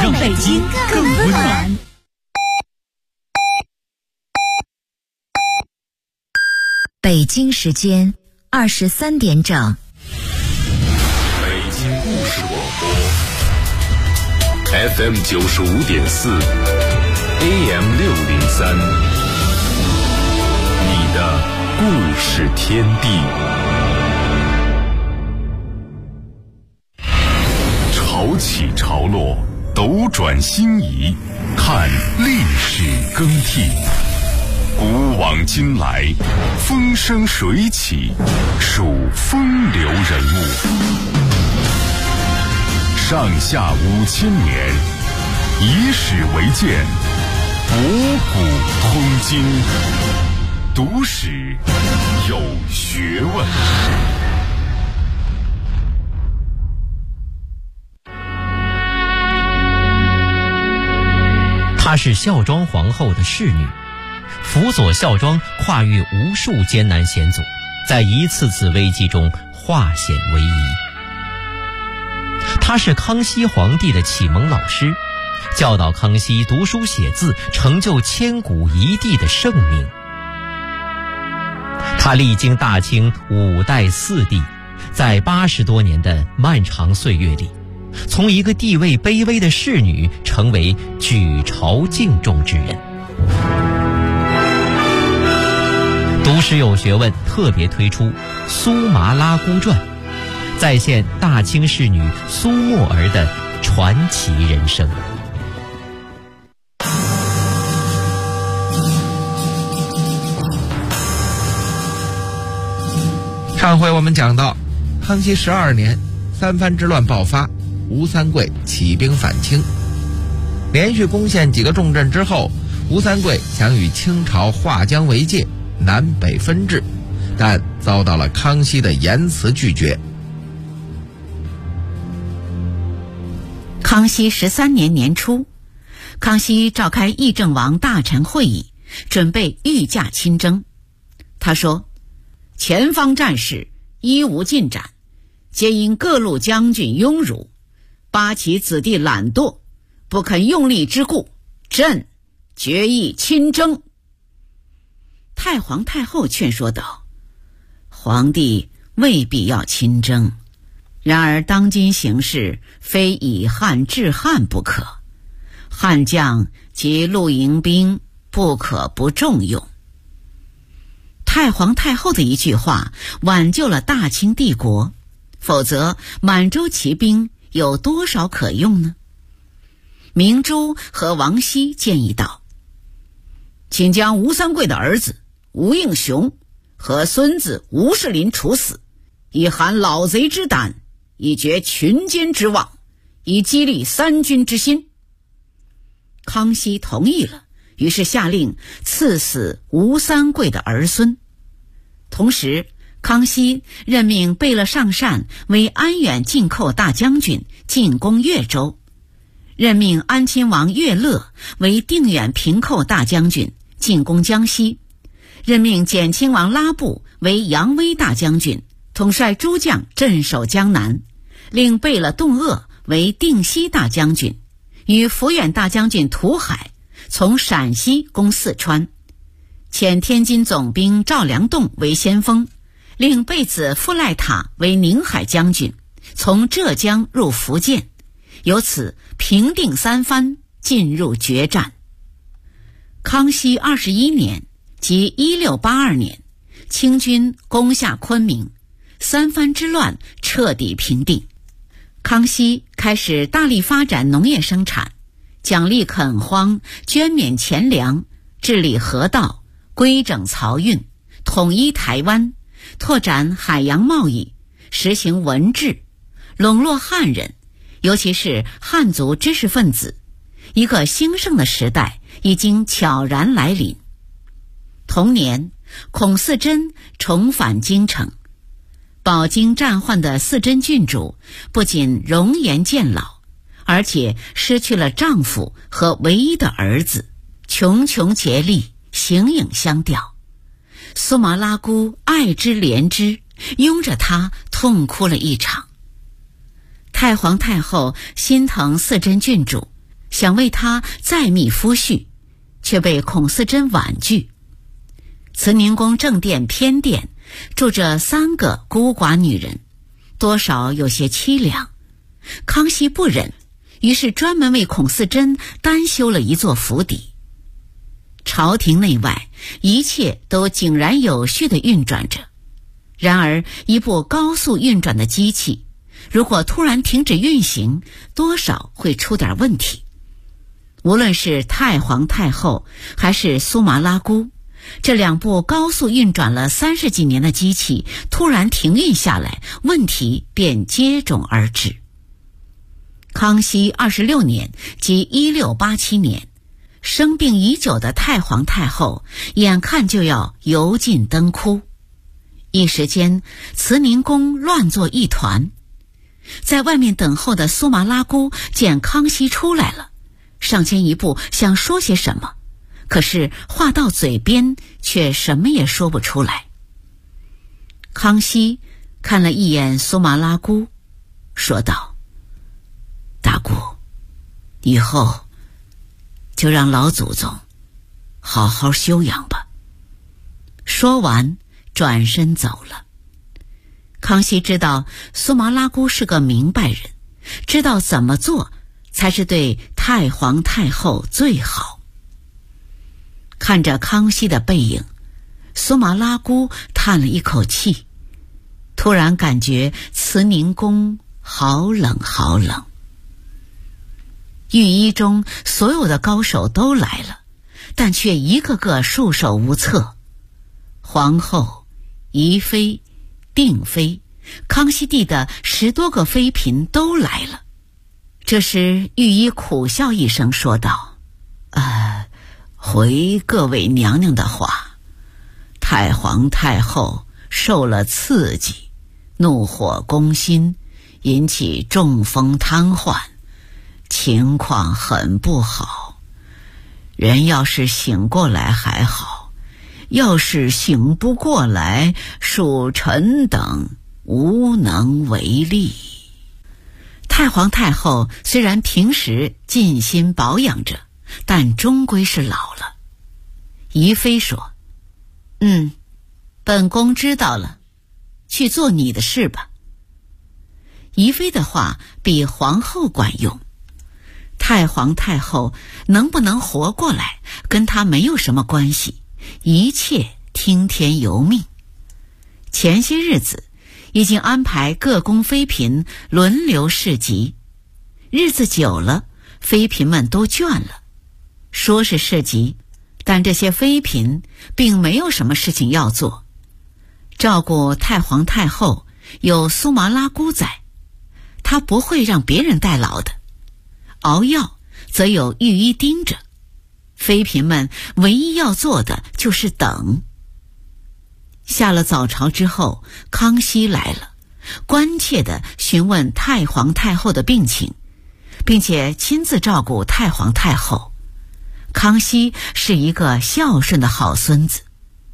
让北京更温暖。 北京时间23点整。 北京故事广播 FM 95.4 AM 603，你的故事天地。潮起潮落，斗转星移，看历史更替。古往今来，风生水起，数风流人物。上下5000年，以史为鉴，博古通今，读史有学问。 她是孝庄皇后的侍女，辅佐孝庄跨越无数艰难险阻，在一次次危机中化险为夷。她是康熙皇帝的启蒙老师，教导康熙读书写字，成就千古一帝的盛名。她历经大清5代4帝，在80多年的漫长岁月里，从一个地位卑微的侍女成为举朝敬重之人。读史有学问特别推出《苏麻拉姑传》，再现大清侍女苏沫儿的传奇人生。 上回我们讲到，康熙12年，三藩之乱爆发，吴三桂起兵反清，连续攻陷几个重镇之后，吴三桂想与清朝划江为界，南北分治，但遭到了康熙的严词拒绝。 康熙13年年初，康熙召开议政王大臣会议，准备御驾亲征。他说，前方战事一无进展，皆因各路将军庸辱，八旗子弟懒惰，不肯用力之故，朕决意亲征。太皇太后劝说道，皇帝未必要亲征，然而当今形势非以汉制汉不可，汉将及露营兵不可不重用。太皇太后的一句话挽救了大清帝国，否则满洲骑兵有多少可用呢？明珠和王熙建议道，请将吴三桂的儿子吴应熊和孙子吴世林处死，以寒老贼之胆，以绝群奸之妄，以激励三军之心。康熙同意了，于是下令赐死吴三桂的儿孙。同时，康熙任命贝勒尚善为安远进寇大将军，进攻越州，任命安亲王岳乐为定远平寇大将军，进攻江西，任命简亲王拉布为扬威大将军，统帅诸将镇守江南，令贝勒洞鄂为定西大将军，与抚远大将军涂海从陕西攻四川，遣天津总兵赵良栋为先锋，令贝子傅赖塔为宁海将军，从浙江入福建，由此平定三藩，进入决战。康熙21年，即1682年，清军攻下昆明，三藩之乱彻底平定。康熙开始大力发展农业生产，奖励垦荒，捐免钱粮，治理河道，规整漕运，统一台湾，拓展海洋贸易，实行文治，笼络汉人，尤其是汉族知识分子，一个兴盛的时代已经悄然来临。同年，孔四珍重返京城，饱经战患的四珍郡主不仅容颜渐老，而且失去了丈夫和唯一的儿子，穷穷竭力，形影相吊。苏麻拉姑爱之怜之，拥着她痛哭了一场。太皇太后心疼四珍郡主， 想为她再觅夫婿，却被孔思珍婉拒。慈宁宫正殿偏殿住着3个孤寡女人，多少有些凄凉。康熙不忍，于是专门为孔思珍单修了一座府邸。朝廷内外一切都井然有序地运转着。然而一部高速运转的机器，如果突然停止运行，多少会出点问题。无论是太皇太后还是苏麻拉姑，这2部高速运转了30几年的机器突然停运下来，问题便接踵而至。康熙26年即1687年，生病已久的太皇太后眼看就要油尽灯枯，一时间慈宁宫乱作一团。在外面等候的苏麻拉姑见康熙出来了，上前一步想说些什么，可是话到嘴边却什么也说不出来。康熙看了一眼苏麻拉姑，说道：大姑，以后就让老祖宗好好休养吧。说完转身走了。康熙知道苏麻拉姑是个明白人，知道怎么做才是对太皇太后最好。看着康熙的背影，苏麻拉姑叹了一口气，突然感觉慈宁宫好冷好冷。御医中所有的高手都来了，但却一个个束手无策。皇后、宜妃、定妃、康熙帝的10多个妃嫔都来了。这时御医苦笑一声说道：回各位娘娘的话，太皇太后受了刺激，怒火攻心，引起中风瘫痪，情况很不好。人要是醒过来还好，要是醒不过来，属臣等无能为力。太皇太后虽然平时尽心保养着，但终归是老了。宜妃说：本宫知道了，去做你的事吧。宜妃的话比皇后管用。太皇太后能不能活过来跟她没有什么关系，一切听天由命。前些日子已经安排各宫妃嫔轮流侍疾，日子久了，妃嫔们都倦了。说是侍疾，但这些妃嫔并没有什么事情要做。照顾太皇太后有苏麻拉姑在，她不会让别人代劳的。熬药则有御医盯着，妃嫔们唯一要做的就是等。下了早朝之后，康熙来了，关切地询问太皇太后的病情，并且亲自照顾太皇太后。康熙是一个孝顺的好孙子。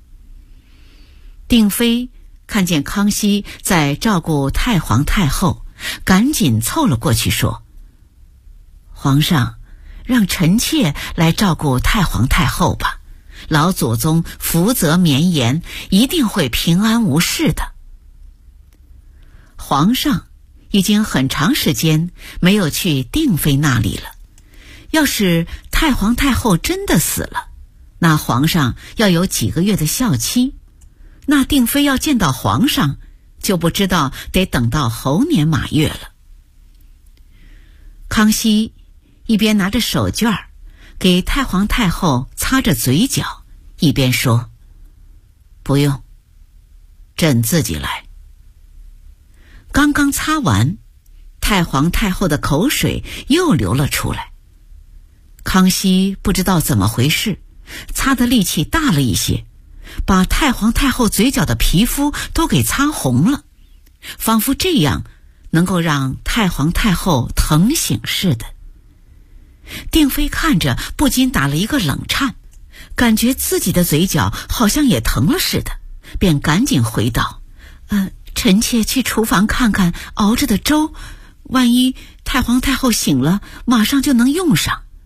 定妃看见康熙在照顾太皇太后，赶紧凑了过去说：皇上，让臣妾来照顾太皇太后吧，老祖宗福泽绵延，一定会平安无事的。皇上已经很长时间没有去定妃那里了，要是太皇太后真的死了，那皇上要有几个月的孝期，那定妃要见到皇上，就不知道得等到猴年马月了。康熙一边拿着手绢给太皇太后擦着嘴角，一边说：不用，朕自己来。刚刚擦完，太皇太后的口水又流了出来。康熙不知道怎么回事，擦的力气大了一些，把太皇太后嘴角的皮肤都给擦红了，仿佛这样能够让太皇太后疼醒似的。定妃看着不禁打了一个冷颤，感觉自己的嘴角好像也疼了似的，便赶紧回道：臣妾去厨房看看熬着的粥，万一太皇太后醒了，马上就能用上。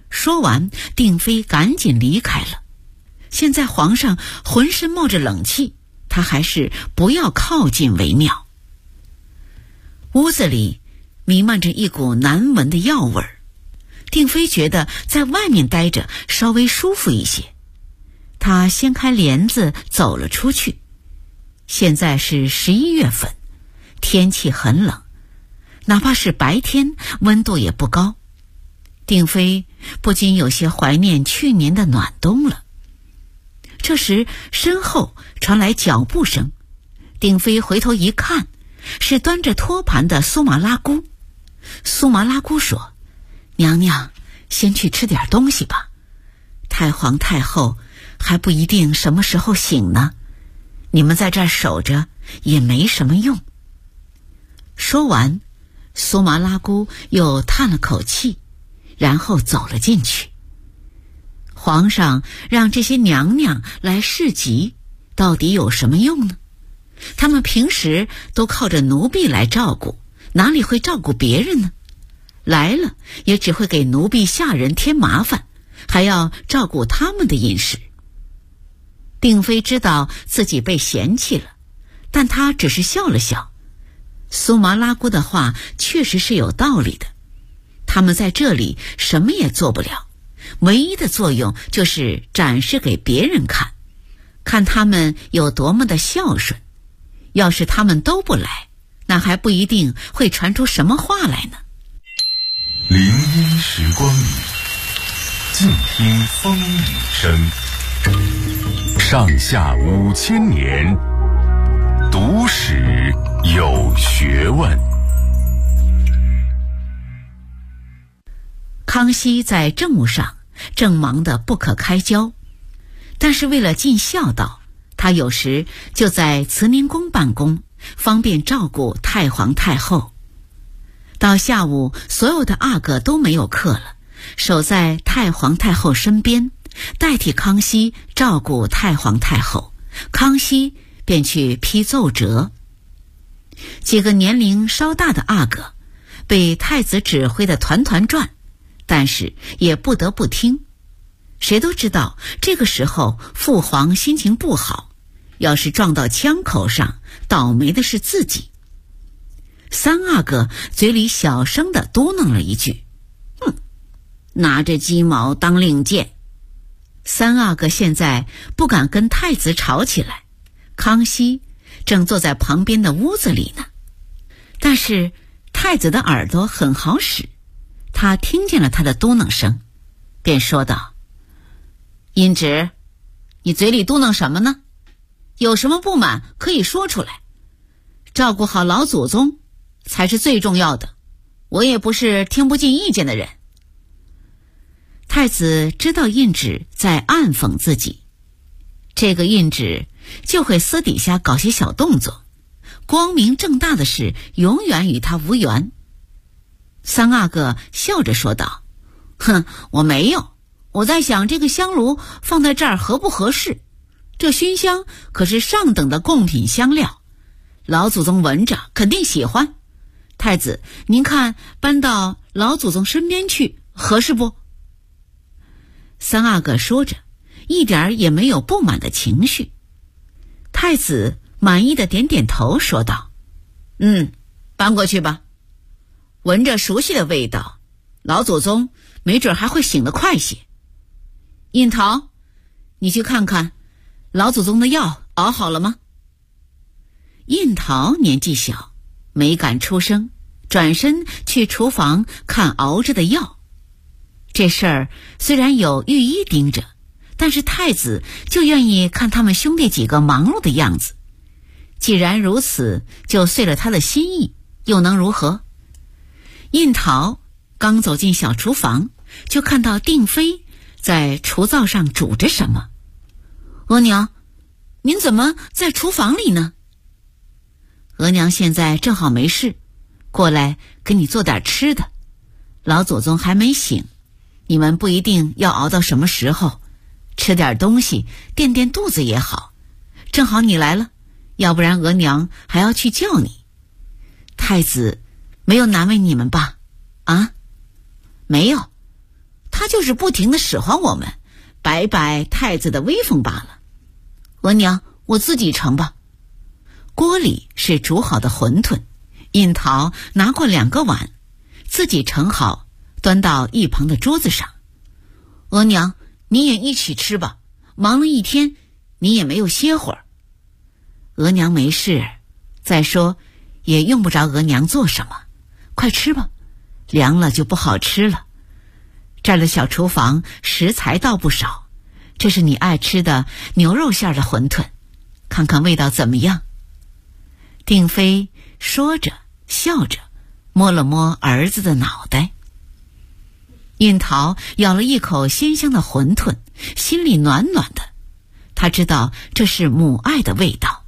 说完，定妃赶紧离开了。现在皇上浑身冒着冷气，他还是不要靠近为妙。屋子里弥漫着一股难闻的药味儿，定妃觉得在外面待着稍微舒服一些。她掀开帘子走了出去。现在是11月份，天气很冷，哪怕是白天温度也不高。定妃不禁有些怀念去年的暖冬了。这时身后传来脚步声，定妃回头一看，是端着托盘的苏麻拉姑。苏麻拉姑说：“娘娘，先去吃点东西吧，太皇太后还不一定什么时候醒呢，你们在这儿守着也没什么用。”说完，苏麻拉姑又叹了口气，然后走了进去。皇上让这些娘娘来侍疾，到底有什么用呢？他们平时都靠着奴婢来照顾，哪里会照顾别人呢？来了也只会给奴婢下人添麻烦，还要照顾他们的饮食。定妃知道自己被嫌弃了，但她只是笑了笑。苏麻拉姑的话确实是有道理的，他们在这里什么也做不了，唯一的作用就是展示给别人看，看他们有多么的孝顺。要是他们都不来，那还不一定会传出什么话来呢。 林荫时光里，静听风雨声。上下5000年，读史有学问。 康熙在政务上正忙得不可开交，但是为了尽孝道，他有时就在慈宁宫办公，方便照顾太皇太后。到下午，所有的阿哥都没有课了，守在太皇太后身边，代替康熙照顾太皇太后。康熙便去批奏折。几个年龄稍大的阿哥被太子指挥得团团转，但是也不得不听。谁都知道这个时候父皇心情不好，要是撞到枪口上，倒霉的是自己。三阿哥嘴里小声地嘟囔了一句：“哼，拿着鸡毛当令箭。”三阿哥现在不敢跟太子吵起来，康熙正坐在旁边的屋子里呢。但是太子的耳朵很好使，他听见了他的嘟囔声，便说道：“胤旨，你嘴里嘟囔什么呢？有什么不满可以说出来，照顾好老祖宗才是最重要的，我也不是听不进意见的人。”太子知道胤旨在暗讽自己，这个胤旨就会私底下搞些小动作，光明正大的事永远与他无缘。三阿哥笑着说道：“哼，我没有，我在想这个香炉放在这儿合不合适，这熏香可是上等的贡品香料，老祖宗闻着肯定喜欢。太子，您看搬到老祖宗身边去合适不？”三阿哥说着，一点也没有不满的情绪。太子满意的点点头，说道：“搬过去吧，闻着熟悉的味道，老祖宗没准还会醒得快些。印桃，你去看看老祖宗的药熬好了吗？”印桃年纪小，没敢出声，转身去厨房看熬着的药。这事儿虽然有御医盯着，但是太子就愿意看他们兄弟几个忙碌的样子。既然如此，就遂了他的心意，又能如何？印桃刚走进小厨房，就看到定妃在厨灶上煮着什么。“额娘，您怎么在厨房里呢？”“额娘现在正好没事，过来给你做点吃的。老祖宗还没醒，你们不一定要熬到什么时候，吃点东西垫垫肚子也好。正好你来了，要不然额娘还要去叫你。太子没有难为你们吧？”“啊，没有。太他就是不停地使唤我们，摆摆太子的威风罢了。额娘，我自己盛吧。锅里是煮好的馄饨，印桃拿过2个碗，自己盛好，端到一旁的桌子上。额娘，你也一起吃吧，忙了一天，你也没有歇会儿。额娘没事，再说也用不着额娘做什么，快吃吧，凉了就不好吃了。这儿的小厨房食材倒不少，这是你爱吃的牛肉馅的馄饨，看看味道怎么样。定妃说着笑着，摸了摸儿子的脑袋。印桃咬了一口鲜香的馄饨，心里暖暖的，他知道这是母爱的味道。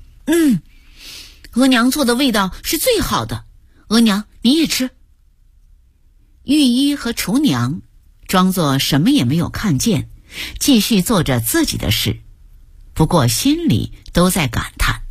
额娘做的味道是最好的，额娘你也吃。御医和厨娘装作什么也没有看见，继续做着自己的事，不过心里都在感叹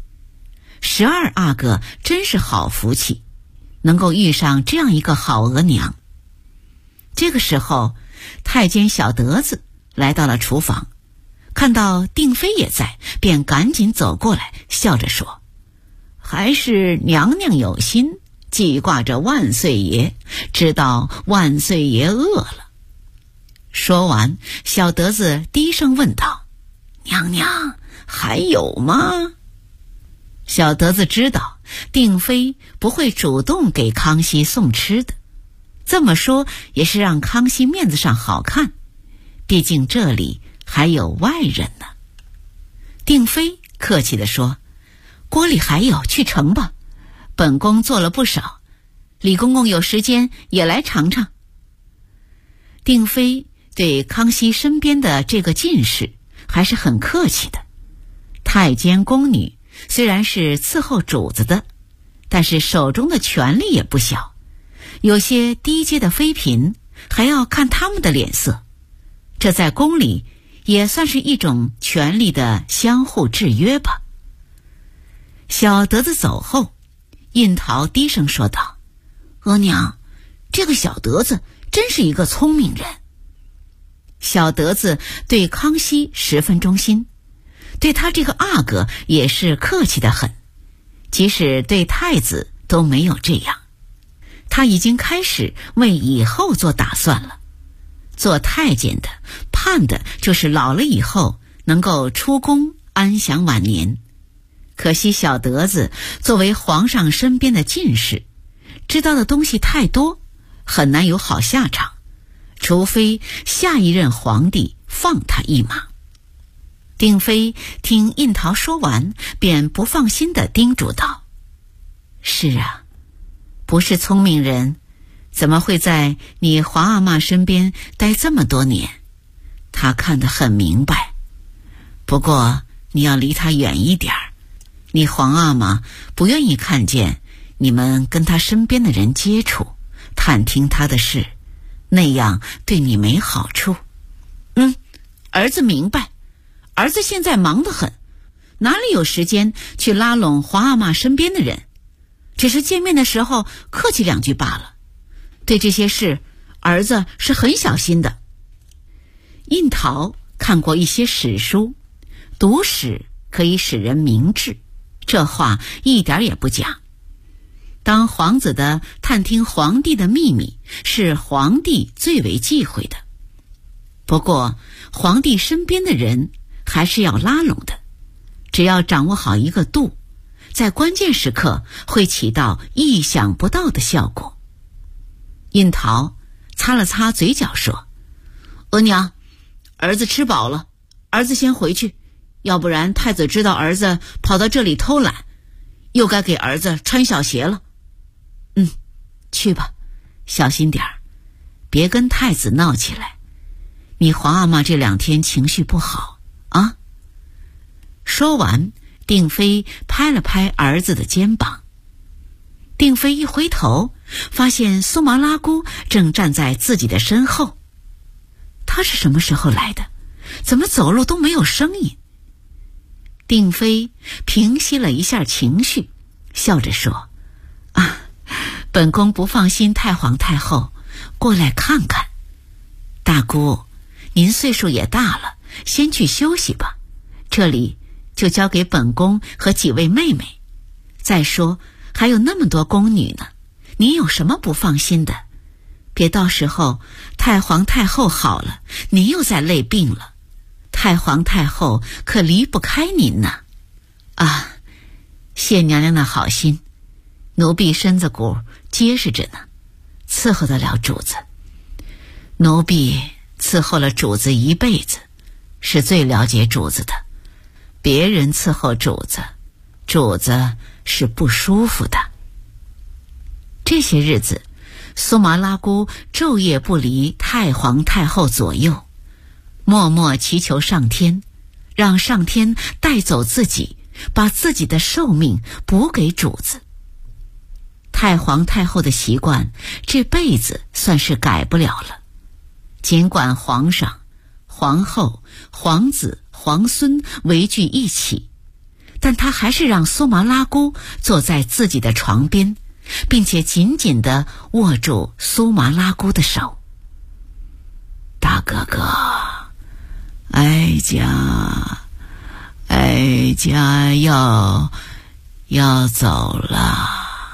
，12阿哥真是好福气，能够遇上这样一个好额娘。这个时候，太监小德子来到了厨房，看到定妃也在，便赶紧走过来，笑着说：还是娘娘有心，记挂着万岁爷，知道万岁爷饿了。说完，小德子低声问道：娘娘还有吗？小德子知道定妃不会主动给康熙送吃的，这么说也是让康熙面子上好看，毕竟这里还有外人呢。定妃客气地说：锅里还有，去盛吧，本宫做了不少，李公公有时间也来尝尝。定妃对康熙身边的这个进士还是很客气的。太监宫女虽然是伺候主子的，但是手中的权力也不小，有些低阶的妃嫔还要看他们的脸色，这在宫里也算是一种权力的相互制约吧。小德子走后，印桃低声说道：额娘，这个小德子真是一个聪明人。小德子对康熙十分忠心，对他这个阿哥也是客气得很，即使对太子都没有这样。他已经开始为以后做打算了。做太监的盼的就是老了以后能够出宫安享晚年。可惜小德子作为皇上身边的进士，知道的东西太多，很难有好下场，除非下一任皇帝放他一马。定妃听印桃说完，便不放心地叮嘱道：是啊，不是聪明人，怎么会在你皇阿玛身边待这么多年？他看得很明白，不过你要离他远一点儿，你皇阿玛不愿意看见你们跟他身边的人接触，探听他的事，那样对你没好处。儿子明白，儿子现在忙得很，哪里有时间去拉拢皇阿玛身边的人，只是见面的时候客气2句罢了。对这些事，儿子是很小心的。印桃看过一些史书，读史可以使人明智，这话一点也不假。当皇子的探听皇帝的秘密，是皇帝最为忌讳的。不过皇帝身边的人还是要拉拢的，只要掌握好一个度，在关键时刻会起到意想不到的效果。印桃擦了擦嘴角说：额娘，儿子吃饱了，儿子先回去，要不然太子知道儿子跑到这里偷懒，又该给儿子穿小鞋了。去吧，小心点儿，别跟太子闹起来。你皇阿玛这2天情绪不好啊。说完，定妃拍了拍儿子的肩膀。定妃一回头，发现苏麻拉姑正站在自己的身后。他是什么时候来的？怎么走路都没有声音？定妃平息了一下情绪，笑着说：本宫不放心太皇太后，过来看看。 大姑，您岁数也大了，先去休息吧，这里就交给本宫和几位妹妹。再说还有那么多宫女呢，您有什么不放心的？别到时候太皇太后好了，您又再累病了，太皇太后可离不开您呢。啊，谢娘娘的好心，奴婢身子骨结实着呢，伺候得了主子。奴婢伺候了主子一辈子，是最了解主子的。别人伺候主子，主子是不舒服的。这些日子，苏麻拉姑昼夜不离太皇太后左右，默默祈求上天，让上天带走自己，把自己的寿命补给主子。太皇太后的习惯这辈子算是改不了了，尽管皇上、皇后、皇子、皇孙围聚一起，但他还是让苏麻拉姑坐在自己的床边，并且紧紧地握住苏麻拉姑的手。大哥哥，哀家要走了。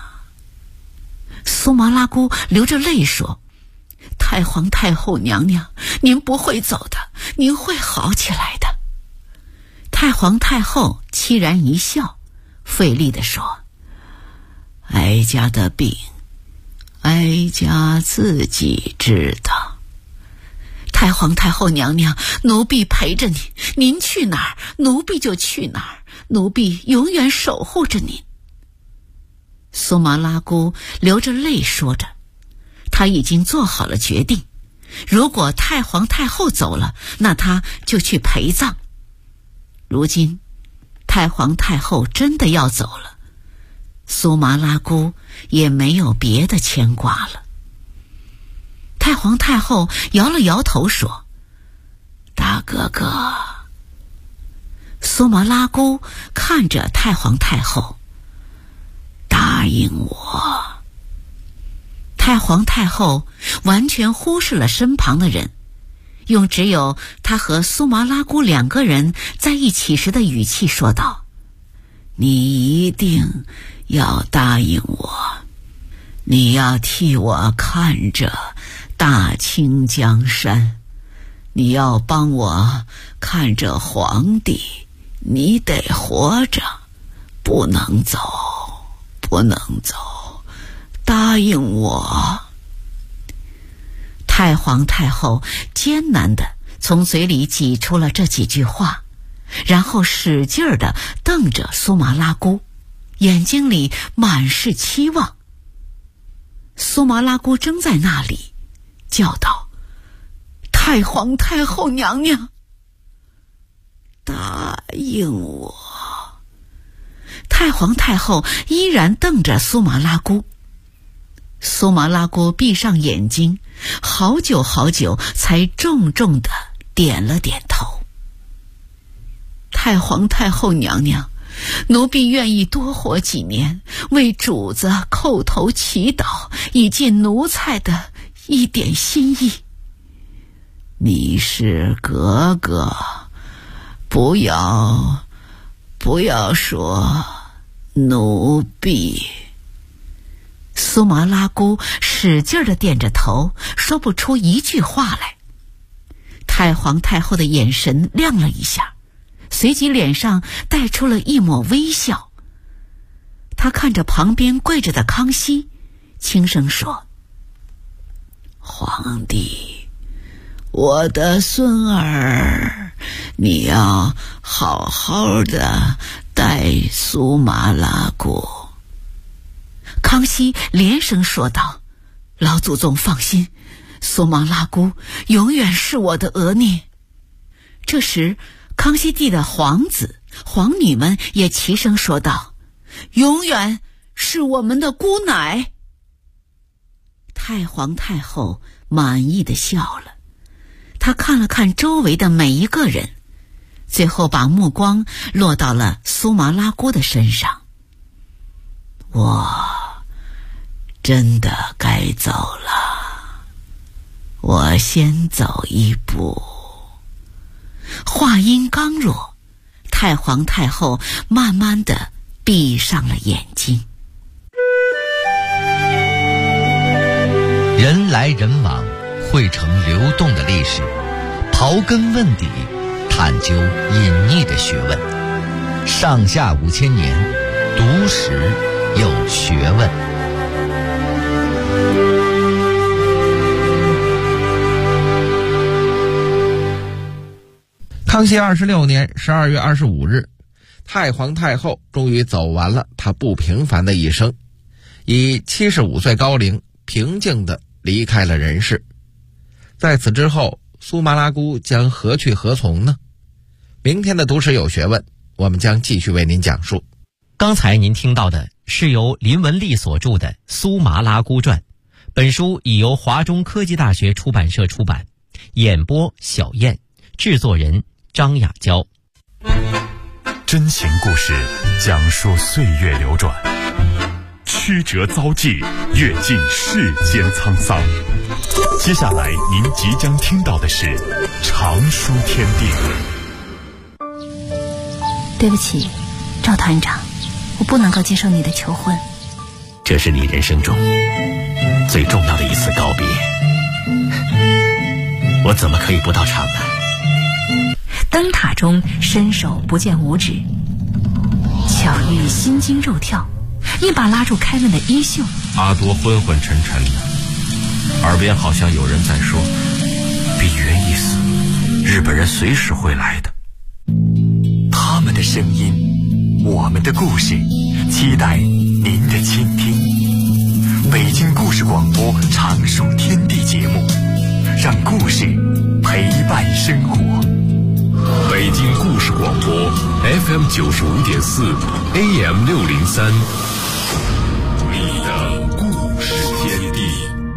苏麻拉姑流着泪说，太皇太后娘娘，您不会走的，您会好起来的。太皇太后凄然一笑，费力地说，哀家的病，哀家自己知道。太皇太后娘娘，奴婢陪着您，您去哪儿，奴婢就去哪儿，奴婢永远守护着您。苏麻拉姑流着泪说着，她已经做好了决定，如果太皇太后走了，那她就去陪葬。如今太皇太后真的要走了，苏麻拉姑也没有别的牵挂了。太皇太后摇了摇头说，大哥哥。苏麻拉姑看着太皇太后，答应我。太皇太后完全忽视了身旁的人，用只有她和苏麻拉姑两个人在一起时的语气说道，你一定要答应我，你要替我看着大清江山，你要帮我看着皇帝，你得活着，不能走，不能走，答应我。太皇太后艰难地从嘴里挤出了这几句话，然后使劲儿地瞪着苏麻拉姑，眼睛里满是期望。苏麻拉姑怔在那里，叫道，太皇太后娘娘，答应我。太皇太后依然瞪着苏麻拉姑。苏麻拉姑闭上眼睛，好久好久才重重地点了点头。太皇太后娘娘，奴婢愿意多活几年，为主子叩头祈祷，以尽奴才的一点心意。你是格格，不要说奴婢。苏麻拉姑使劲地点着头，说不出一句话来。太皇太后的眼神亮了一下，随即脸上带出了一抹微笑。她看着旁边跪着的康熙，轻声说，皇帝，我的孙儿，你要好好的待苏麻拉姑。康熙连声说道，老祖宗放心，苏麻拉姑永远是我的额念。这时康熙帝的皇子皇女们也齐声说道，永远是我们的姑奶。太皇太后满意的笑了，她看了看周围的每一个人，最后把目光落到了苏麻拉姑的身上。我真的该走了，我我先走一步。话音刚落，太皇太后慢慢地闭上了眼睛。 人来人往，汇成流动的历史，刨根问底，探究隐匿的学问。上下5000年，读史有学问。 康熙26年12月25日，太皇太后终于走完了她不平凡的一生，以75岁高龄平静地离开了人世。在此之后，苏麻拉姑将何去何从呢？明天的读史有学问，我们将继续为您讲述。 刚才您听到的是由林文丽所著的《苏麻拉姑传》，本书已由华中科技大学出版社出版，演播小燕，制作人张雅娇。 真情故事讲述岁月流转，曲折遭际，阅尽世间沧桑。接下来您即将听到的是常书天地。 对不起，赵团长，我不能够接受你的求婚。 这是你人生中最重要的一次告别，我怎么可以不到场呢？ 灯塔中伸手不见五指，巧遇心惊肉跳，一把拉住凯文的衣袖。 阿多昏昏沉沉的，耳边好像有人在说：比原一死，日本人随时会来的。 他们的声音，我们的故事，期待您的倾听。北京故事广播常书天地节目，让故事陪伴生活。 北京故事广播 FM 95.4 AM 603，你的故事天地。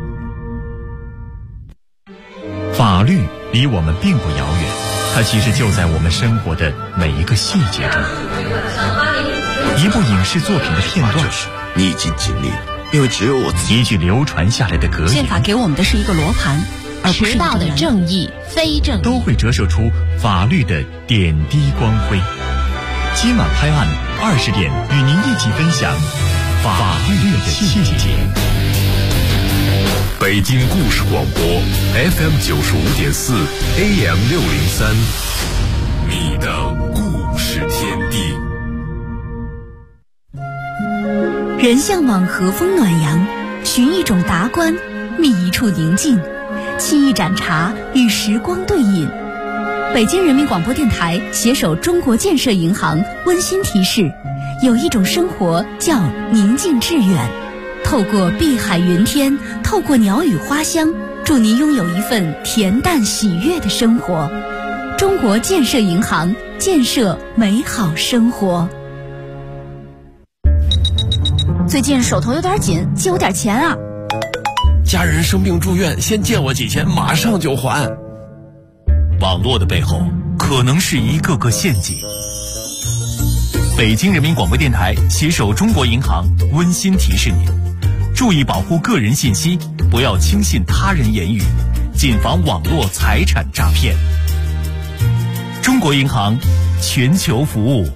法律离我们并不遥远，它其实就在我们生活的每一个细节中。一部影视作品的片段， 你已经尽力了，因为只有我自己。 一句流传下来的格言， 宪法给我们的是一个罗盘，而不是一个人。迟到的正义、非正义， 都会折射出法律的点滴光辉。今晚拍案20点，与您一起分享法律的细节。北京故事广播 FM 95.4 AM 603，你的故事天地。 人向往和风暖阳，寻一种达观，觅一处宁静，沏一盏茶，与时光对饮。北京人民广播电台携手中国建设银行温馨提示：有一种生活叫宁静致远。透过碧海云天，透过鸟语花香，祝您拥有一份恬淡喜悦的生活。中国建设银行，建设美好生活。最近手头有点紧，借我点钱啊！ 家人生病住院，先借我几千，马上就还。 网络的背后可能是一个个陷阱。北京人民广播电台携手中国银行温馨提示您：注意保护个人信息，不要轻信他人言语，谨防网络财产诈骗。中国银行，全球服务。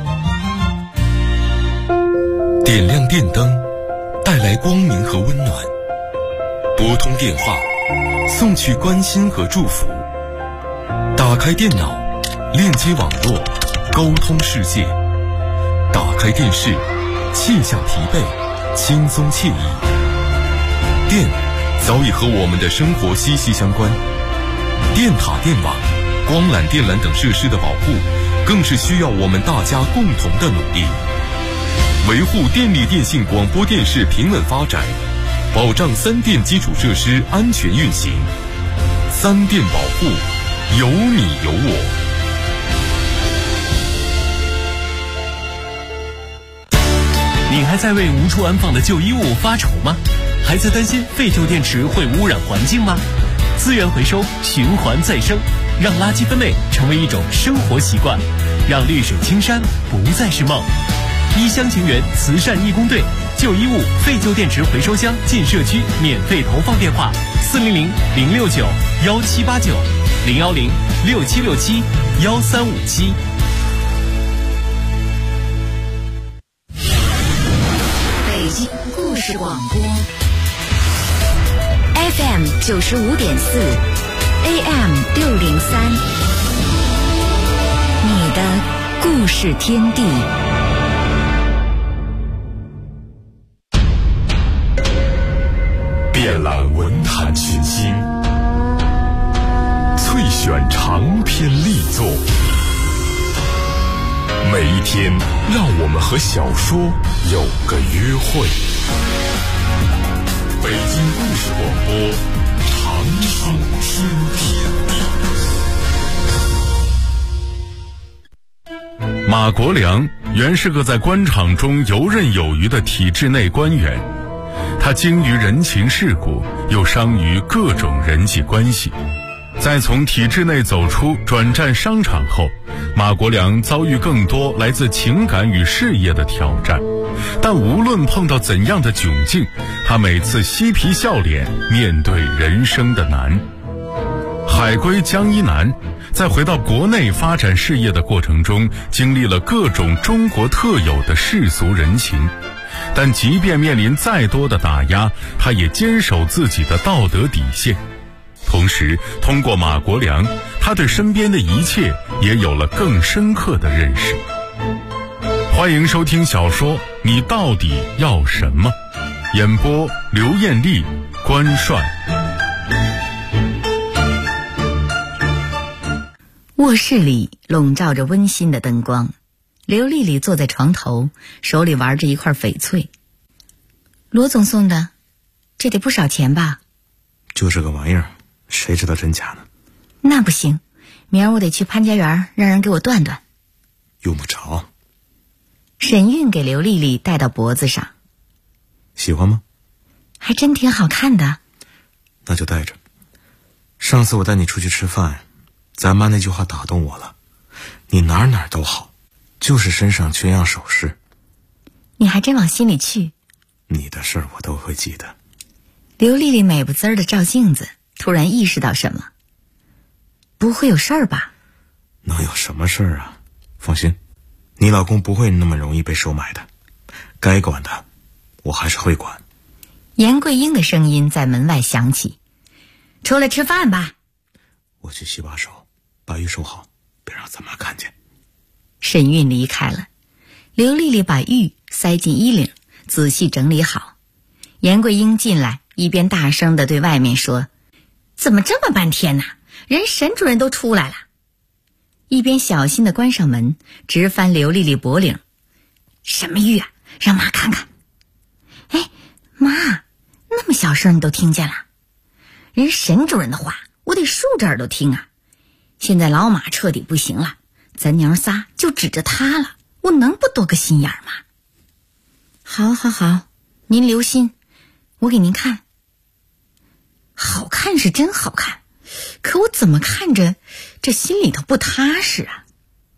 点亮电灯，带来光明和温暖；拨通电话，送去关心和祝福；打开电脑，链接网络，沟通世界；打开电视，卸下疲惫，轻松惬意。电早已和我们的生活息息相关，电塔、电网、光缆、电缆等设施的保护，更是需要我们大家共同的努力。维护电力电信广播电视平稳发展，保障三电基础设施安全运行。三电保护，有你有我。 你还在为无处安放的旧衣物发愁吗？还在担心废旧电池会污染环境吗？资源回收，循环再生，让垃圾分类成为一种生活习惯，让绿水青山不再是梦。一厢情愿慈善义工队旧衣物、废旧电池回收箱进社区免费投放电话：400-069-1789，010-6767-1357。 北京故事广播 FM 95.4 AM 603，你的故事天地。 遍览文坛群星，萃选长篇力作。每一天，让我们和小说有个约会。北京故事广播，长寿听天地。马国良原是个在官场中游刃有余的体制内官员，他精于人情世故，又商于各种人际关系。在从体制内走出转战商场后，马国良遭遇更多来自情感与事业的挑战，但无论碰到怎样的窘境，他每次嬉皮笑脸面对人生的难。海归江一南在回到国内发展事业的过程中，经历了各种中国特有的世俗人情，但即便面临再多的打压，他也坚守自己的道德底线。同时，通过马国良，他对身边的一切也有了更深刻的认识。欢迎收听小说《你到底要什么》，演播刘艳丽、关帅。 卧室里笼罩着温馨的灯光，刘丽丽坐在床头，手里玩着一块翡翠。罗总送的，这得不少钱吧？ 就这个玩意儿，谁知道真假呢？ 那不行，明儿我得去潘家园让人给我断断。 用不着。 沈韵给刘丽丽戴到脖子上。 喜欢吗？ 还真挺好看的。 那就戴着。上次我带你出去吃饭，咱妈那句话打动我了，你哪哪都好，就是身上缺样首饰。 你还真往心里去。 你的事儿我都会记得。 刘丽丽美不滋儿的照镜子，突然意识到什么。不会有事儿吧？ 能有什么事儿啊？放心，你老公不会那么容易被收买的，该管的我还是会管。 严桂英的声音在门外响起：出来吃饭吧。 我去洗把手，把玉收好，别让咱妈看见。 沈韵离开了，刘丽丽把玉塞进衣领，仔细整理好。严桂英进来，一边大声地对外面说：怎么这么半天呢？人沈主任都出来了。一边小心地关上门，直翻刘丽丽脖领：什么玉啊？让妈看看。哎，妈，那么小声你都听见了？人沈主任的话我得竖着耳朵听啊。现在老马彻底不行了，咱娘仨就指着他了，我能不多个心眼吗？好好好，您留心，我给您看。好看是真好看，可我怎么看着这心里头不踏实啊。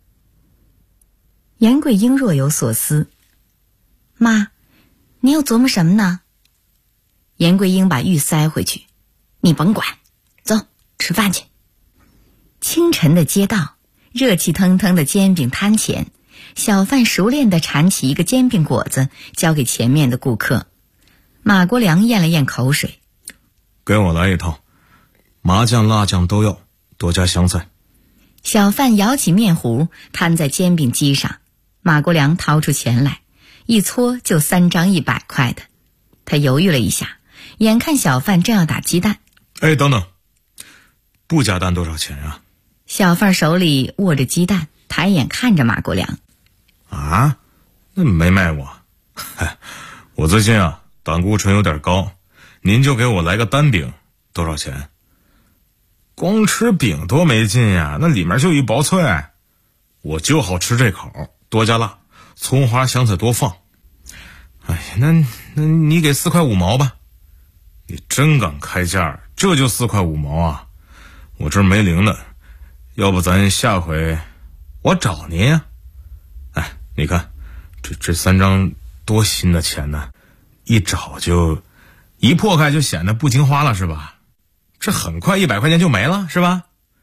严桂英若有所思：妈，你又琢磨什么呢？严桂英把玉塞回去：你甭管，走，吃饭去。清晨的街道，热气腾腾的煎饼摊前，小贩熟练地铲起一个煎饼果子，交给前面的顾客。马国良咽了咽口水： 给我来一套，麻酱辣酱都要，多加香菜。 小贩舀起面糊摊在煎饼机上，马国良掏出钱来，一搓就3张100块的。他犹豫了一下，眼看小贩正要打鸡蛋。 哎，等等，不加蛋多少钱啊？ 小贩手里握着鸡蛋，抬眼看着马国良。 啊？那没卖过。嗨，我最近啊胆固醇有点高，您就给我来个单饼，多少钱？光吃饼多没劲呀，那里面就一薄脆。我就好吃这口，多加辣，葱花香菜多放。哎呀，那你给4块5毛吧。你真敢开价，这就4块5毛啊？我这儿没零的，要不咱下回我找您呀。哎，你看这3张多新的钱呢， 一找就一破开就显得不经花了是吧？这很快100块钱就没了是吧？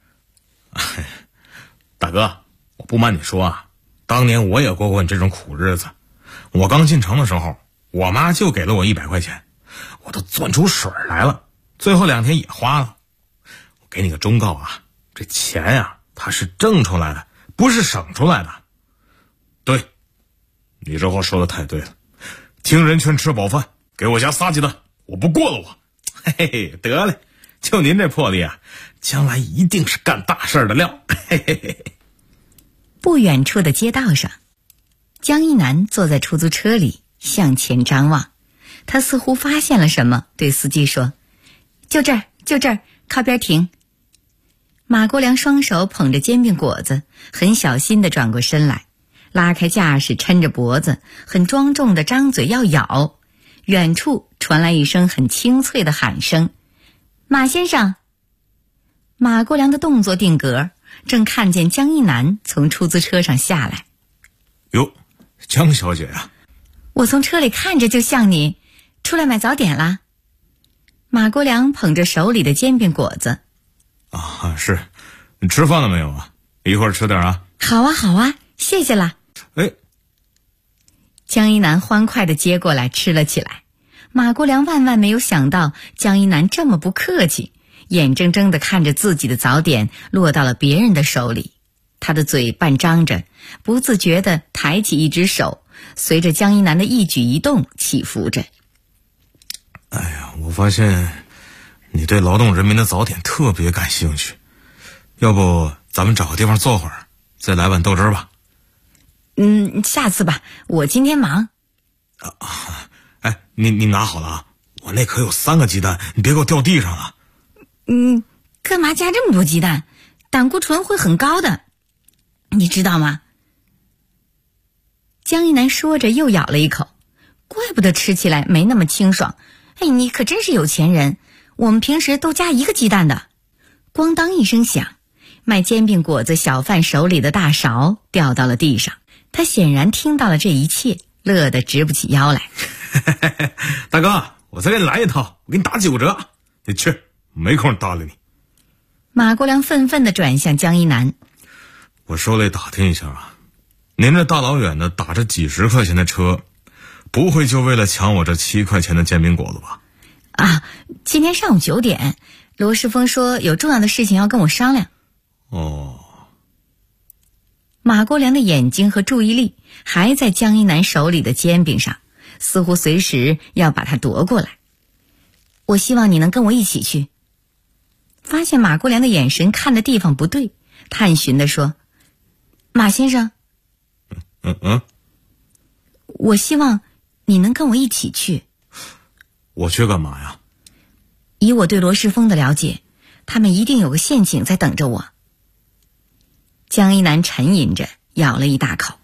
大哥，我不瞒你说啊，当年我也过过你这种苦日子。我刚进城的时候，我妈就给了我100块钱，我都攥出水来了，最后2天也花了。我给你个忠告啊，这钱呀，它是挣出来的，不是省出来的。对，你这话说的太对了，听人劝吃饱饭，给我家撒鸡蛋，我不过了我。嘿嘿，得嘞，就您这魄力啊，将来一定是干大事的料。嘿嘿嘿。 不远处的街道上，江一南坐在出租车里向前张望，他似乎发现了什么，对司机说：就这儿，就这儿，靠边停。马国良双手捧着煎饼果子，很小心地转过身来，拉开架势，抻着脖子，很庄重地张嘴要咬。远处传来一声很清脆的喊声：马先生。马国良的动作定格，正看见江一南从出租车上下来。 哟，江小姐啊， 我从车里看着就像你，出来买早点啦。马国良捧着手里的煎饼果子。 啊，是，你吃饭了没有啊？一会儿吃点啊。 好啊好啊，谢谢啦。 哎， 江一南欢快地接过来吃了起来。马国良万万没有想到江一南这么不客气，眼睁睁地看着自己的早点落到了别人的手里。他的嘴半张着，不自觉地抬起一只手，随着江一南的一举一动起伏着。 哎呀，我发现你对劳动人民的早点特别感兴趣，要不咱们找个地方坐会儿，再来碗豆汁儿吧。 下次吧，我今天忙。 哎，你拿好了啊，我那可有3个鸡蛋，你别给我掉地上了。 干嘛加这么多鸡蛋？胆固醇会很高的，你知道吗？江一南说着又咬了一口，怪不得吃起来没那么清爽。哎，你可真是有钱人，我们平时都加1个鸡蛋的。咣当一声响，卖煎饼果子小贩手里的大勺掉到了地上。他显然听到了这一切，乐得直不起腰来。 大哥，我再给你来一套，我给你打9折，你去，没空搭理你。 马国良愤愤地转向江一南。 我受累打听一下啊，您这大老远的打着几十块钱的车，不会就为了抢我这7块钱的煎饼果子吧？ 啊，今天上午9点，罗世峰说有重要的事情要跟我商量。 哦。 马国良的眼睛和注意力还在江一南手里的煎饼上，似乎随时要把它夺过来。我希望你能跟我一起去。发现马国良的眼神看的地方不对，探寻地说：马先生。我希望你能跟我一起去。 我去干嘛呀？ 以我对罗世峰的了解，他们一定有个陷阱在等着我。江一南沉吟着咬了一大口。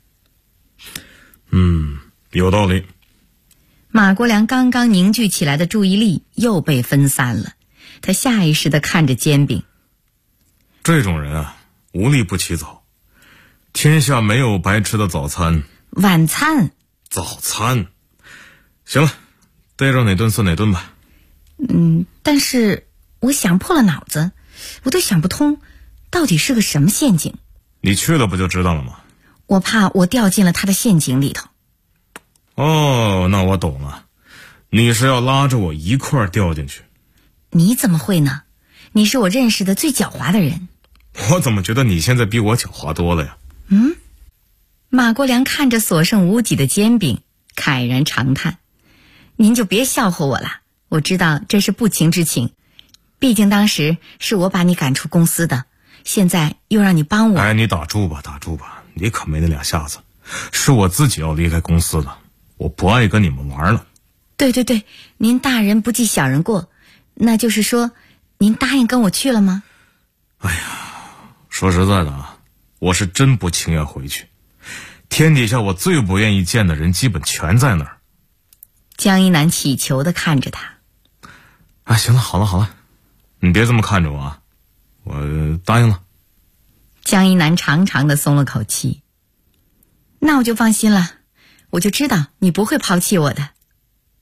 有道理。 马国良刚刚凝聚起来的注意力又被分散了，他下意识地看着煎饼。 这种人啊，无利不起早。天下没有白吃的早餐。 晚餐。 早餐。行了，逮着哪顿算哪顿吧。 但是我想破了脑子，我都想不通，到底是个什么陷阱。 你去了不就知道了吗？ 我怕我掉进了他的陷阱里头。 哦，那我懂了，你是要拉着我一块儿掉进去。 你怎么会呢？你是我认识的最狡猾的人。 我怎么觉得你现在比我狡猾多了呀？ 马国良看着所剩无几的煎饼，慨然长叹：您就别笑话我了，我知道这是不情之请，毕竟当时是我把你赶出公司的，现在又让你帮我。 哎，你打住吧，你可没那2下子，是我自己要离开公司的，我不爱跟你们玩了。 对，您大人不计小人过，那就是说您答应跟我去了吗？ 哎呀，说实在的啊，我是真不情愿回去，天底下我最不愿意见的人基本全在那儿。 江一南乞求地看着他。 行了，好了，你别这么看着我啊，我答应了。 江一南长长地松了口气。那我就放心了，我就知道你不会抛弃我的。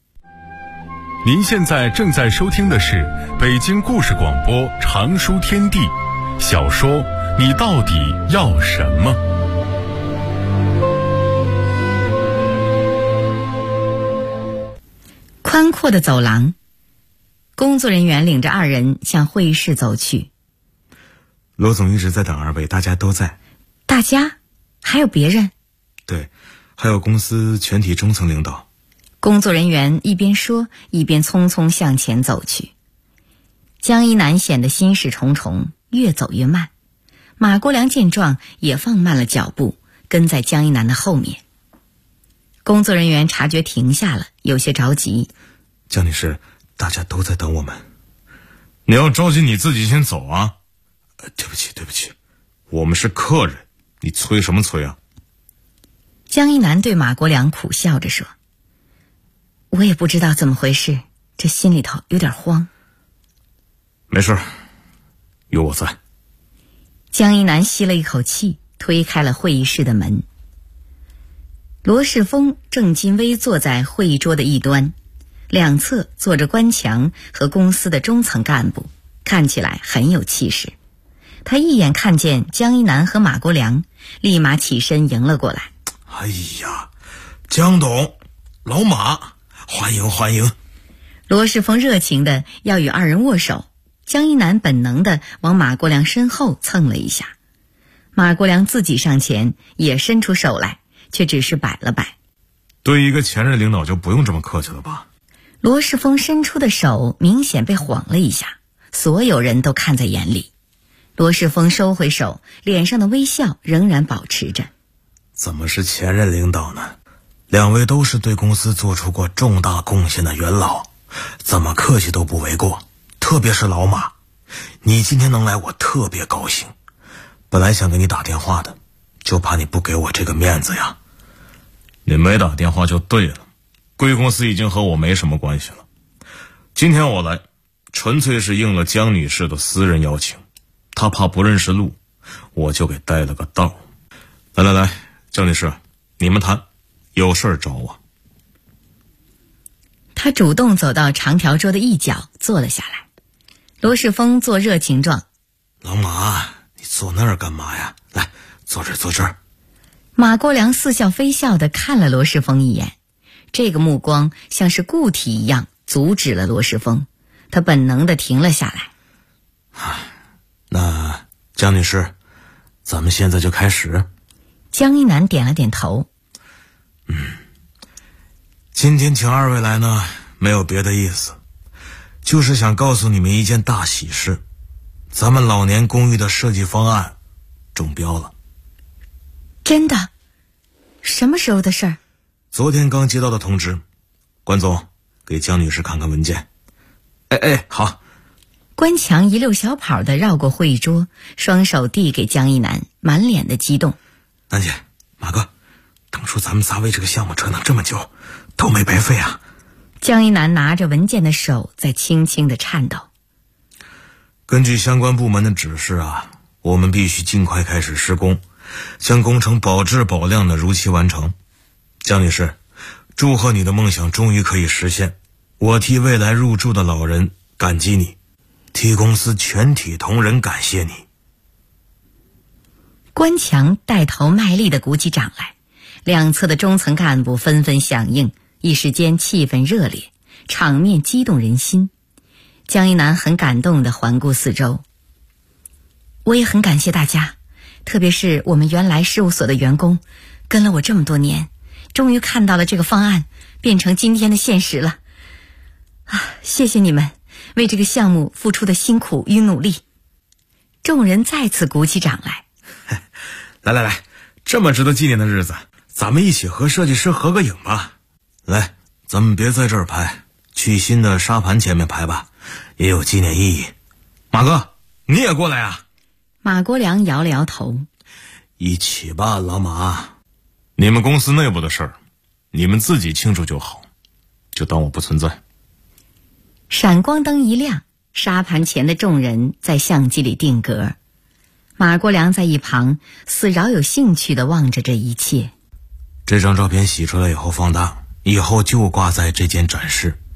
您现在正在收听的是北京故事广播长书天地小说《你到底要什么》。 宽阔的走廊，工作人员领着二人向会议室走去。 罗总一直在等二位，大家都在。 大家？还有别人？ 对，还有公司全体中层领导。 工作人员一边说，一边匆匆向前走去。江一南显得心事重重，越走越慢。马国良见状也放慢了脚步，跟在江一南的后面。工作人员察觉停下了，有些着急。 江女士，大家都在等我们。你要着急你自己先走啊。对不起，我们是客人，你催什么催啊？ 江一南对马国良苦笑着说，我也不知道怎么回事，这心里头有点慌。 没事，有我在。 江一南吸了一口气，推开了会议室的门。罗世峰正襟危坐在会议桌的一端，两侧坐着关强和公司的中层干部，看起来很有气势。他一眼看见江一南和马国良，立马起身迎了过来。 哎呀，江董，老马，欢迎欢迎。 罗世峰热情的要与二人握手，江一南本能的往马国良身后蹭了一下。马国良自己上前也伸出手来，却只是摆了摆。 对一个前任领导就不用这么客气了吧？ 罗世峰伸出的手明显被晃了一下，所有人都看在眼里。罗世峰收回手，脸上的微笑仍然保持着。 怎么是前任领导呢？两位都是对公司做出过重大贡献的元老，怎么客气都不为过。特别是老马，你今天能来我特别高兴。本来想给你打电话的，就怕你不给我这个面子呀。你没打电话就对了，贵公司已经和我没什么关系了。今天我来纯粹是应了江女士的私人邀请，她怕不认识路，我就给带了个道。来，江女士，你们谈，有事儿找我。 他主动走到长条桌的一角坐了下来。罗世峰做热情状。 老马，你坐那儿干嘛呀？来，坐这儿。 马国良似笑非笑地看了罗世峰一眼，这个目光像是固体一样阻止了罗世峰，他本能地停了下来。 那江女士，咱们现在就开始。 江一南点了点头。 今天请二位来呢，没有别的意思，就是想告诉你们一件大喜事，咱们老年公寓的设计方案中标了。 真的？什么时候的事儿？ 昨天刚接到的通知。关总，给江女士看看文件。好。 关强一溜小跑地绕过会议桌，双手递给江一南，满脸的激动。 南姐，马哥，当初咱们仨为这个项目折腾这么久，都没白费啊。 江一南拿着文件的手在轻轻地颤抖。 根据相关部门的指示啊，我们必须尽快开始施工，将工程保质保量的如期完成。江女士，祝贺你的梦想终于可以实现，我替未来入住的老人感激你，替公司全体同仁感谢你。 关强带头卖力地鼓起掌来，两侧的中层干部纷纷响应，一时间气氛热烈，场面激动人心。江一南很感动地环顾四周。我也很感谢大家，特别是我们原来事务所的员工，跟了我这么多年，终于看到了这个方案变成今天的现实了。谢谢你们为这个项目付出的辛苦与努力。众人再次鼓起掌来。 来，这么值得纪念的日子，咱们一起和设计师合个影吧。来，咱们别在这儿拍，去新的沙盘前面拍吧，也有纪念意义。马哥，你也过来啊。 马国良摇了摇头。 一起吧，老马。你们公司内部的事儿，你们自己清楚就好，就当我不存在。 闪光灯一亮，沙盘前的众人在相机里定格。马国良在一旁似饶有兴趣地望着这一切。 这张照片洗出来以后放大，以后就挂在这间展示，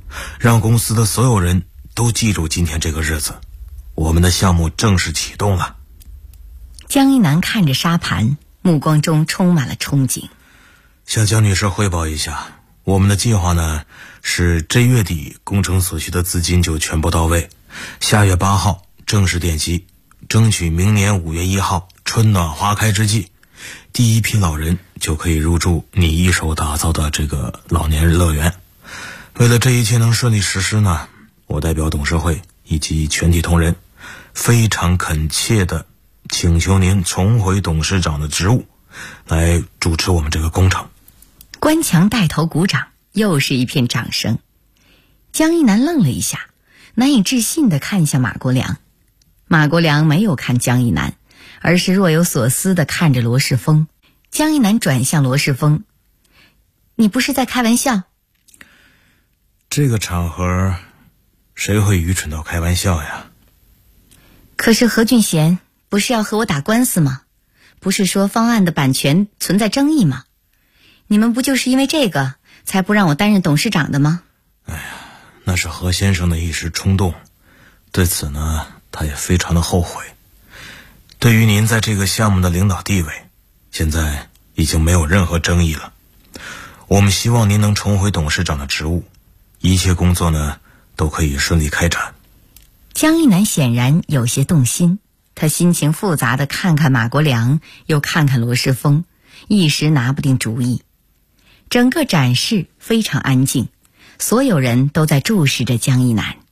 让公司的所有人都记住今天这个日子，我们的项目正式启动了。 江一南看着沙盘，目光中充满了憧憬。 向江女士汇报一下，我们的计划呢是这月底工程所需的资金就全部到位，下月8号正式奠基，争取明年5月1号春暖花开之际，第一批老人就可以入住你一手打造的这个老年乐园。为了这一切能顺利实施呢，我代表董事会以及全体同仁非常恳切地请求您重回董事长的职务，来主持我们这个工程。 关强带头鼓掌，又是一片掌声。江一南愣了一下，难以置信地看向马国良。马国良没有看江一南，而是若有所思地看着罗世峰。江一南转向罗世峰：“你不是在开玩笑？” 这个场合，谁会愚蠢到开玩笑呀？ 可是何俊贤不是要和我打官司吗？不是说方案的版权存在争议吗？你们不就是因为这个才不让我担任董事长的吗？ 哎呀，那是何先生的一时冲动，对此呢，他也非常的后悔。对于您在这个项目的领导地位，现在已经没有任何争议了。我们希望您能重回董事长的职务，一切工作呢都可以顺利开展。 江一南显然有些动心，他心情复杂地看看马国良，又看看罗世峰，一时拿不定主意。整个展示非常安静，所有人都在注视着江一南。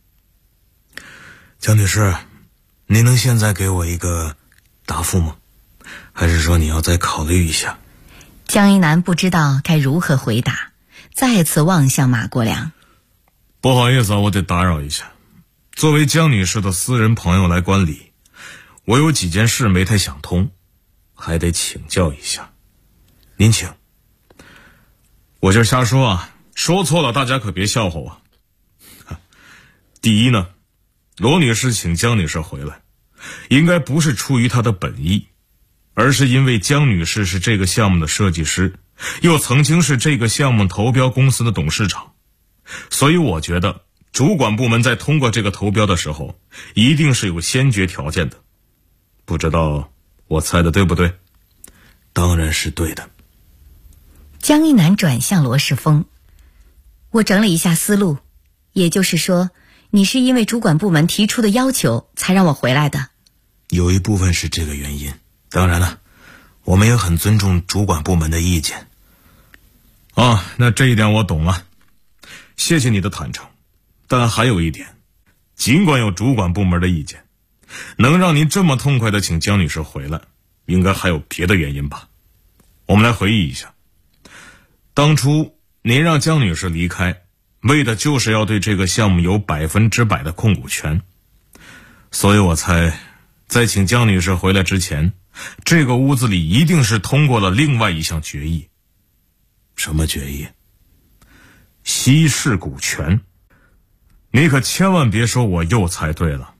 江女士，您能现在给我一个答复吗？还是说你要再考虑一下？ 江一南不知道该如何回答，再次望向马国良。 不好意思啊，我得打扰一下。作为江女士的私人朋友来观礼，我有几件事没太想通，还得请教一下。您请。我这瞎说啊，说错了大家可别笑话我。第一呢，罗女士请江女士回来，应该不是出于她的本意，而是因为江女士是这个项目的设计师，又曾经是这个项目投标公司的董事长，所以我觉得主管部门在通过这个投标的时候，一定是有先决条件的。不知道我猜的对不对？当然是对的。 江一南转向罗世峰：“我整理一下思路，也就是说，你是因为主管部门提出的要求才让我回来的？” 有一部分是这个原因，当然了，我们也很尊重主管部门的意见。那这一点我懂了，谢谢你的坦诚。但还有一点，尽管有主管部门的意见，能让您这么痛快地请江女士回来，应该还有别的原因吧？我们来回忆一下，当初您让江女士离开，为的就是要对这个项目有100%的控股权。所以我猜，在请江女士回来之前，这个屋子里一定是通过了另外一项决议。什么决议？稀释股权。你可千万别说我又猜对了。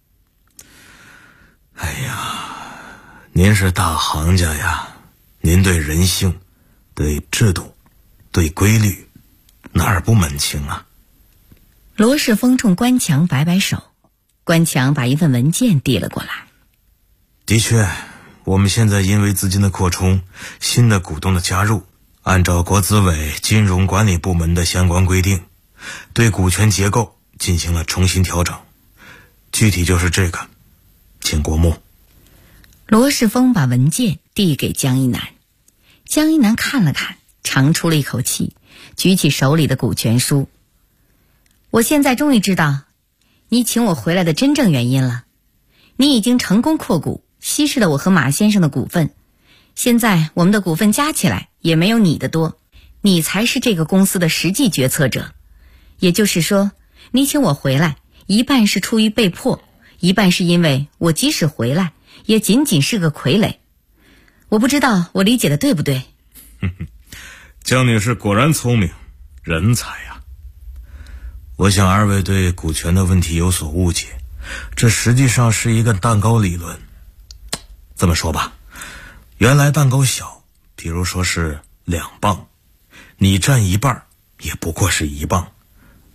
哎呀，您是大行家呀，您对人性、对制度、对规律，哪儿不门清啊？ 罗世峰冲关强摆摆手，关强把一份文件递了过来。 的确，我们现在因为资金的扩充、新的股东的加入，按照国资委金融管理部门的相关规定，对股权结构进行了重新调整，具体就是这个，请过目。 罗世峰把文件递给江一南，江一南看了看，长出了一口气，举起手里的股权书。我现在终于知道你请我回来的真正原因了。你已经成功扩股，稀释了我和马先生的股份，现在我们的股份加起来也没有你的多，你才是这个公司的实际决策者。也就是说，你请我回来，一半是出于被迫，一半是因为我即使回来，也仅仅是个傀儡。我不知道我理解的对不对？ 江女士果然聪明，人才啊！我想二位对股权的问题有所误解，这实际上是一个蛋糕理论。这么说吧，原来蛋糕小，比如说是2磅，你占1半也不过是1磅，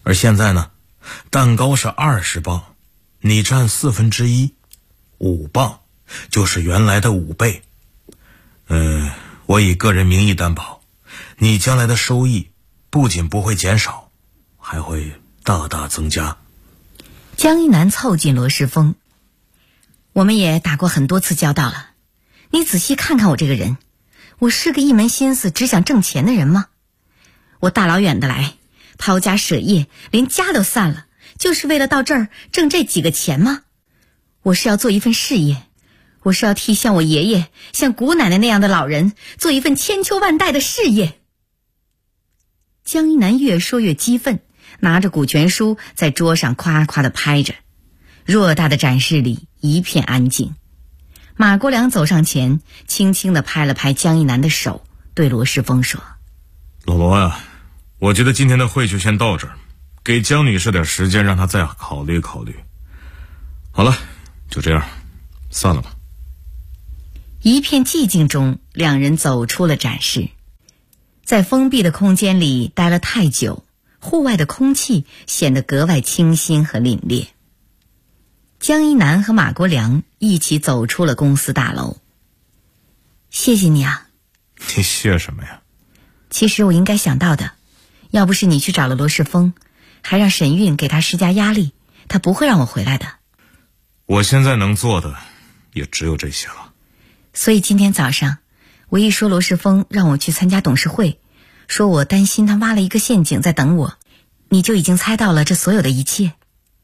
而现在呢，蛋糕是20磅，你占1/4，5磅，就是原来的5倍。我以个人名义担保，你将来的收益不仅不会减少，还会大大增加。 江一南凑近罗世峰，我们也打过很多次交道了，你仔细看看我这个人，我是个一门心思只想挣钱的人吗？我大老远的来，抛家舍业，连家都散了，就是为了到这儿挣这几个钱吗？我是要做一份事业，我是要替像我爷爷、像姑奶奶那样的老人做一份千秋万代的事业。江一南越说越激愤，拿着股权书在桌上夸夸地拍着。偌大的展示里一片安静。马国良走上前，轻轻地拍了拍江一南的手，对罗世峰说： 老罗呀，我觉得今天的会就先到这儿，给江女士点时间，让她再考虑考虑。好了，就这样，散了吧。 一片寂静中，两人走出了展示。在封闭的空间里待了太久，户外的空气显得格外清新和凛冽。江一南和马国良一起走出了公司大楼。谢谢你啊。 你谢什么呀？ 其实我应该想到的，要不是你去找了罗世峰，还让沈韵给他施加压力，他不会让我回来的。 我现在能做的也只有这些了。 所以今天早上我一说罗世峰让我去参加董事会，说我担心他挖了一个陷阱在等我，你就已经猜到了这所有的一切。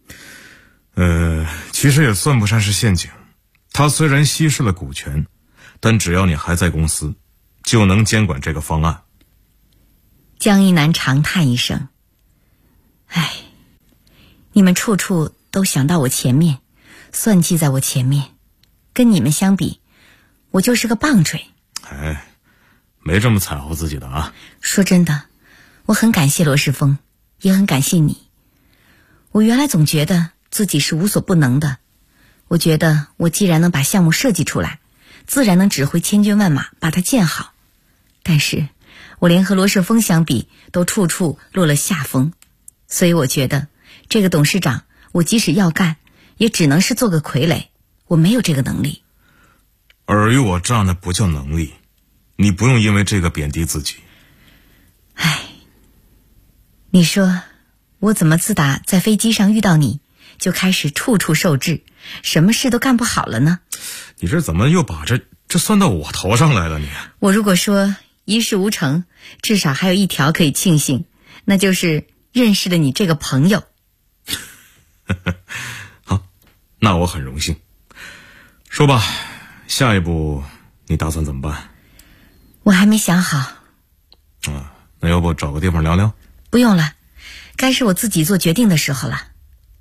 其实也算不上是陷阱。他虽然稀释了股权，但只要你还在公司，就能监管这个方案。 江一南长叹一声，唉，你们处处都想到我前面，算计在我前面，跟你们相比，我就是个棒槌。 哎，没这么踩唬自己的啊。 说真的，我很感谢罗世峰，也很感谢你。我原来总觉得自己是无所不能的，我觉得我既然能把项目设计出来，自然能指挥千军万马把它建好。但是我连和罗世峰相比都处处落了下风，所以我觉得这个董事长我即使要干，也只能是做个傀儡，我没有这个能力。 尔虞我诈那不叫能力，你不用因为这个贬低自己。 唉，你说我怎么自打在飞机上遇到你，就开始处处受制，什么事都干不好了呢？ 你这怎么又把这算到我头上来了你？ 我如果说一事无成，至少还有一条可以庆幸，那就是认识了你这个朋友。 好，那我很荣幸。说吧，下一步你打算怎么办？ 我还没想好。 那要不找个地方聊聊？ 不用了，该是我自己做决定的时候了。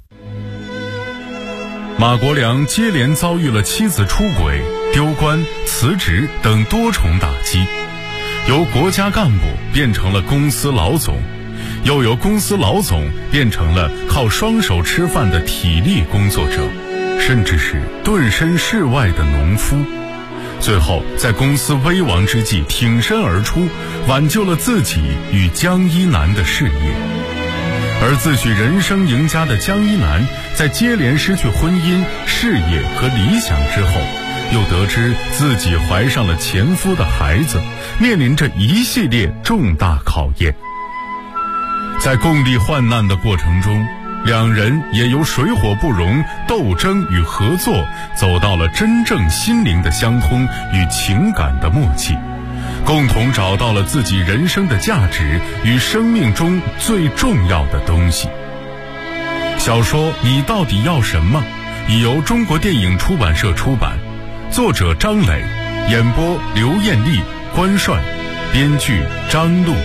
马国良接连遭遇了妻子出轨、丢官、辞职等多重打击，由国家干部变成了公司老总，又由公司老总变成了靠双手吃饭的体力工作者，甚至是顿身事外的农夫。最后在公司危亡之际挺身而出，挽救了自己与江一南的事业。而自诩人生赢家的江一南，在接连失去婚姻、事业和理想之后，又得知自己怀上了前夫的孩子，面临着一系列重大考验。在共历患难的过程中，两人也由水火不容、斗争与合作，走到了真正心灵的相通与情感的默契，共同找到了自己人生的价值与生命中最重要的东西。小说《你到底要什么》已由中国电影出版社出版，作者张磊，演播刘艳丽、关帅，编剧张璐。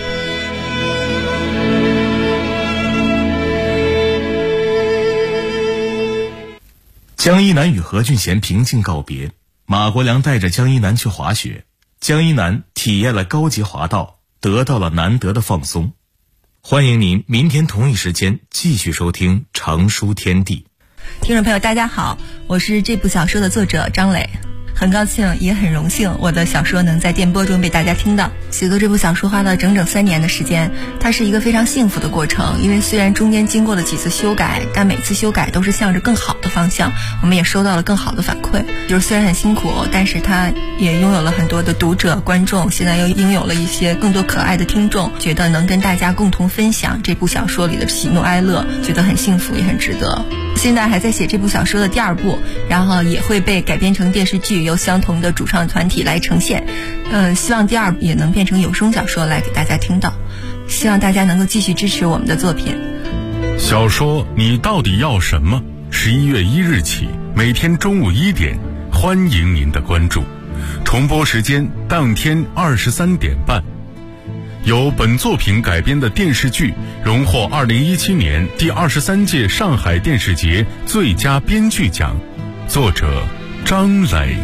江一南与何俊贤平静告别，马国良带着江一南去滑雪，江一南体验了高级滑道，得到了难得的放松。欢迎您明天同一时间继续收听《常书天地》。 听众朋友大家好，我是这部小说的作者张磊。 很高兴也很荣幸我的小说能在电波中被大家听到。写作这部小说花了整整3年的时间，它是一个非常幸福的过程，因为虽然中间经过了几次修改，但每次修改都是向着更好的方向，我们也收到了更好的反馈。就是虽然很辛苦，但是它也拥有了很多的读者观众，现在又拥有了一些更多可爱的听众，觉得能跟大家共同分享这部小说里的喜怒哀乐，觉得很幸福也很值得。现在还在写这部小说的第2部，然后也会被改编成电视剧，由相同的主创团体来呈现。希望第2部也能变成有声小说来给大家听到，希望大家能够继续支持我们的作品。 小说你到底要什么？11月1日起，每天中午1点，欢迎您的关注。重播时间当天23点半。由本作品改编的电视剧荣获2017年第23届上海电视节最佳编剧奖，作者张磊。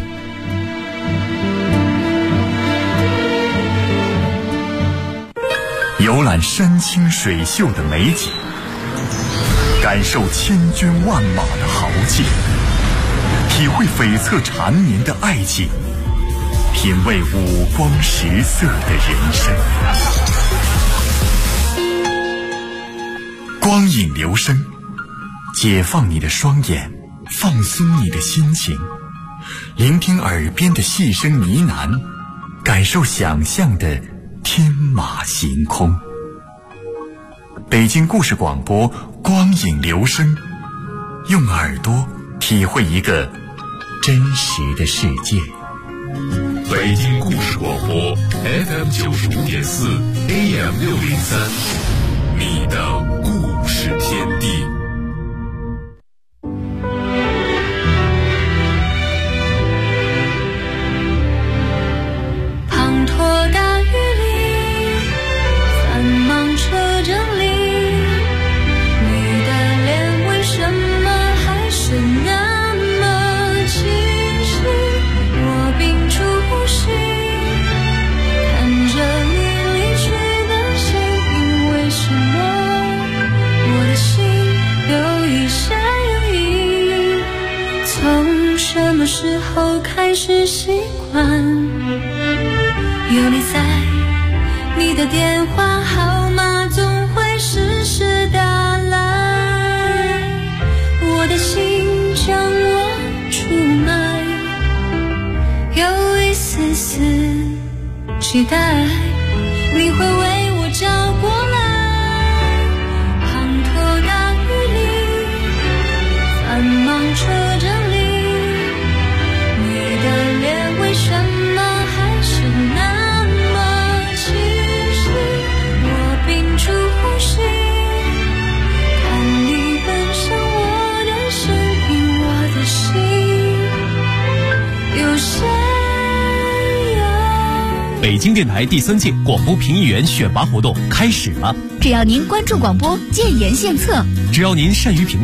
游览山清水秀的美景，感受千军万马的豪气，体会悱恻缠绵的爱情，品味五光十色的人生。光影留声，解放你的双眼，放松你的心情，聆听耳边的细声呢喃，感受想象的天马行空。北京故事广播，光影留声，用耳朵体会一个真实的世界。 北京故事广播 FM 95.4 AM 603，你的故事天地。 滂沱大雨里，繁忙车阵里，你的脸为什么还是那么清晰？我屏住呼吸，看着你离去的身影，为什么我的心有一些犹豫？从什么时候开始习惯有你在，你的电话号码总会时时打来，我的心将我出卖，有一丝丝期待你会为我找过来。滂沱大雨里，繁忙车阵里，你的脸为什么还是那么清晰？我屏住呼吸，看你奔向我的身影，我的心有些北京电台第3届广播评议员选拔活动开始了。 只要您关注广播，建言献策， 只要您善于评